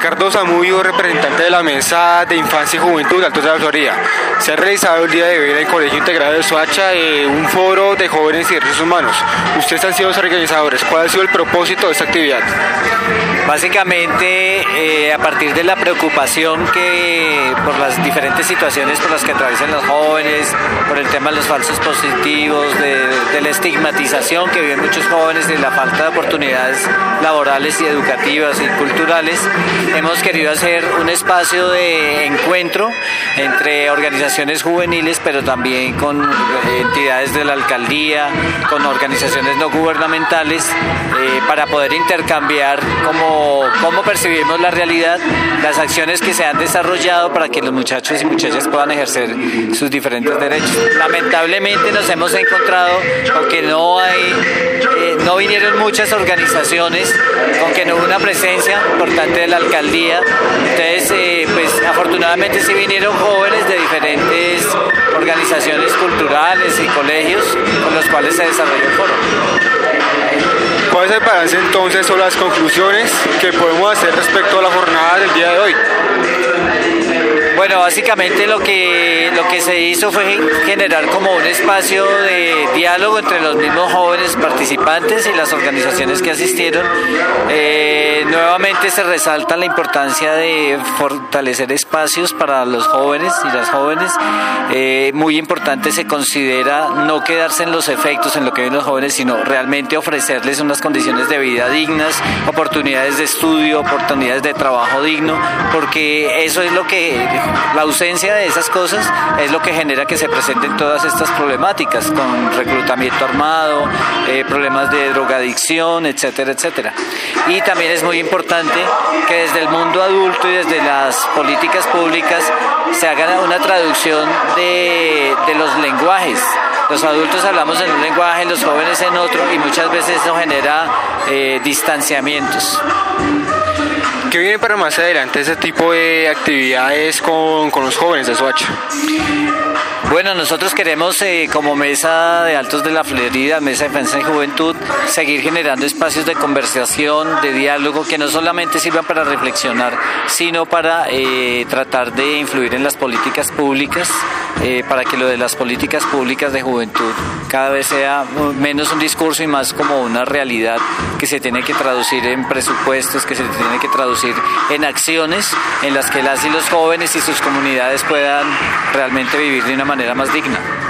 Ricardo Zamudio, representante de la Mesa de Infancia y Juventud de Altos de la Florida. Se ha realizado el día de hoy en el Colegio Integrado de Soacha un foro de jóvenes y derechos humanos. Ustedes han sido los organizadores. ¿Cuál ha sido el propósito de esta actividad? Básicamente, a partir de la preocupación que por las diferentes situaciones por las que atraviesan los jóvenes, por el tema de los falsos positivos, de la estigmatización que viven muchos jóvenes, de la falta de oportunidades laborales y educativas y culturales, hemos querido hacer un espacio de encuentro entre organizaciones juveniles, pero también con entidades de la alcaldía, con organizaciones no gubernamentales, para poder intercambiar cómo percibimos la realidad, las acciones que se han desarrollado para que los muchachos y muchachas puedan ejercer sus diferentes derechos. Lamentablemente nos hemos encontrado con que no vinieron muchas organizaciones, con que no hubo una presencia importante de la alcaldía. Entonces, pues afortunadamente sí vinieron jóvenes de diferentes organizaciones culturales y colegios con los cuales se desarrolló el foro. ¿Cuál es el balance entonces o las conclusiones que podemos hacer respecto a la jornada del día de hoy? Bueno, básicamente lo que se hizo fue generar como un espacio de diálogo entre los mismos jóvenes participantes y las organizaciones que asistieron. Nuevamente se resalta la importancia de fortalecer espacios para los jóvenes y las jóvenes. Muy importante se considera no quedarse en los efectos, en lo que ven los jóvenes, sino realmente ofrecerles unas condiciones de vida dignas, oportunidades de estudio, oportunidades de trabajo digno, porque eso es lo que... La ausencia de esas cosas es lo que genera que se presenten todas estas problemáticas, con reclutamiento armado, problemas de drogadicción, etcétera, etcétera. Y también es muy importante que desde el mundo adulto y desde las políticas públicas se haga una traducción de los lenguajes. Los adultos hablamos en un lenguaje, los jóvenes en otro, y muchas veces eso genera distanciamientos. ¿Qué viene para más adelante ese tipo de actividades con los jóvenes de Soacha? Bueno, nosotros queremos, como Mesa de Altos de la Florida, Mesa de Defensa y Juventud, seguir generando espacios de conversación, de diálogo, que no solamente sirvan para reflexionar, sino para tratar de influir en las políticas públicas, para que lo de las políticas públicas de juventud cada vez sea menos un discurso y más como una realidad que se tiene que traducir en presupuestos, que se tiene que traducir en acciones en las que las y los jóvenes y sus comunidades puedan realmente vivir de una manera más digna.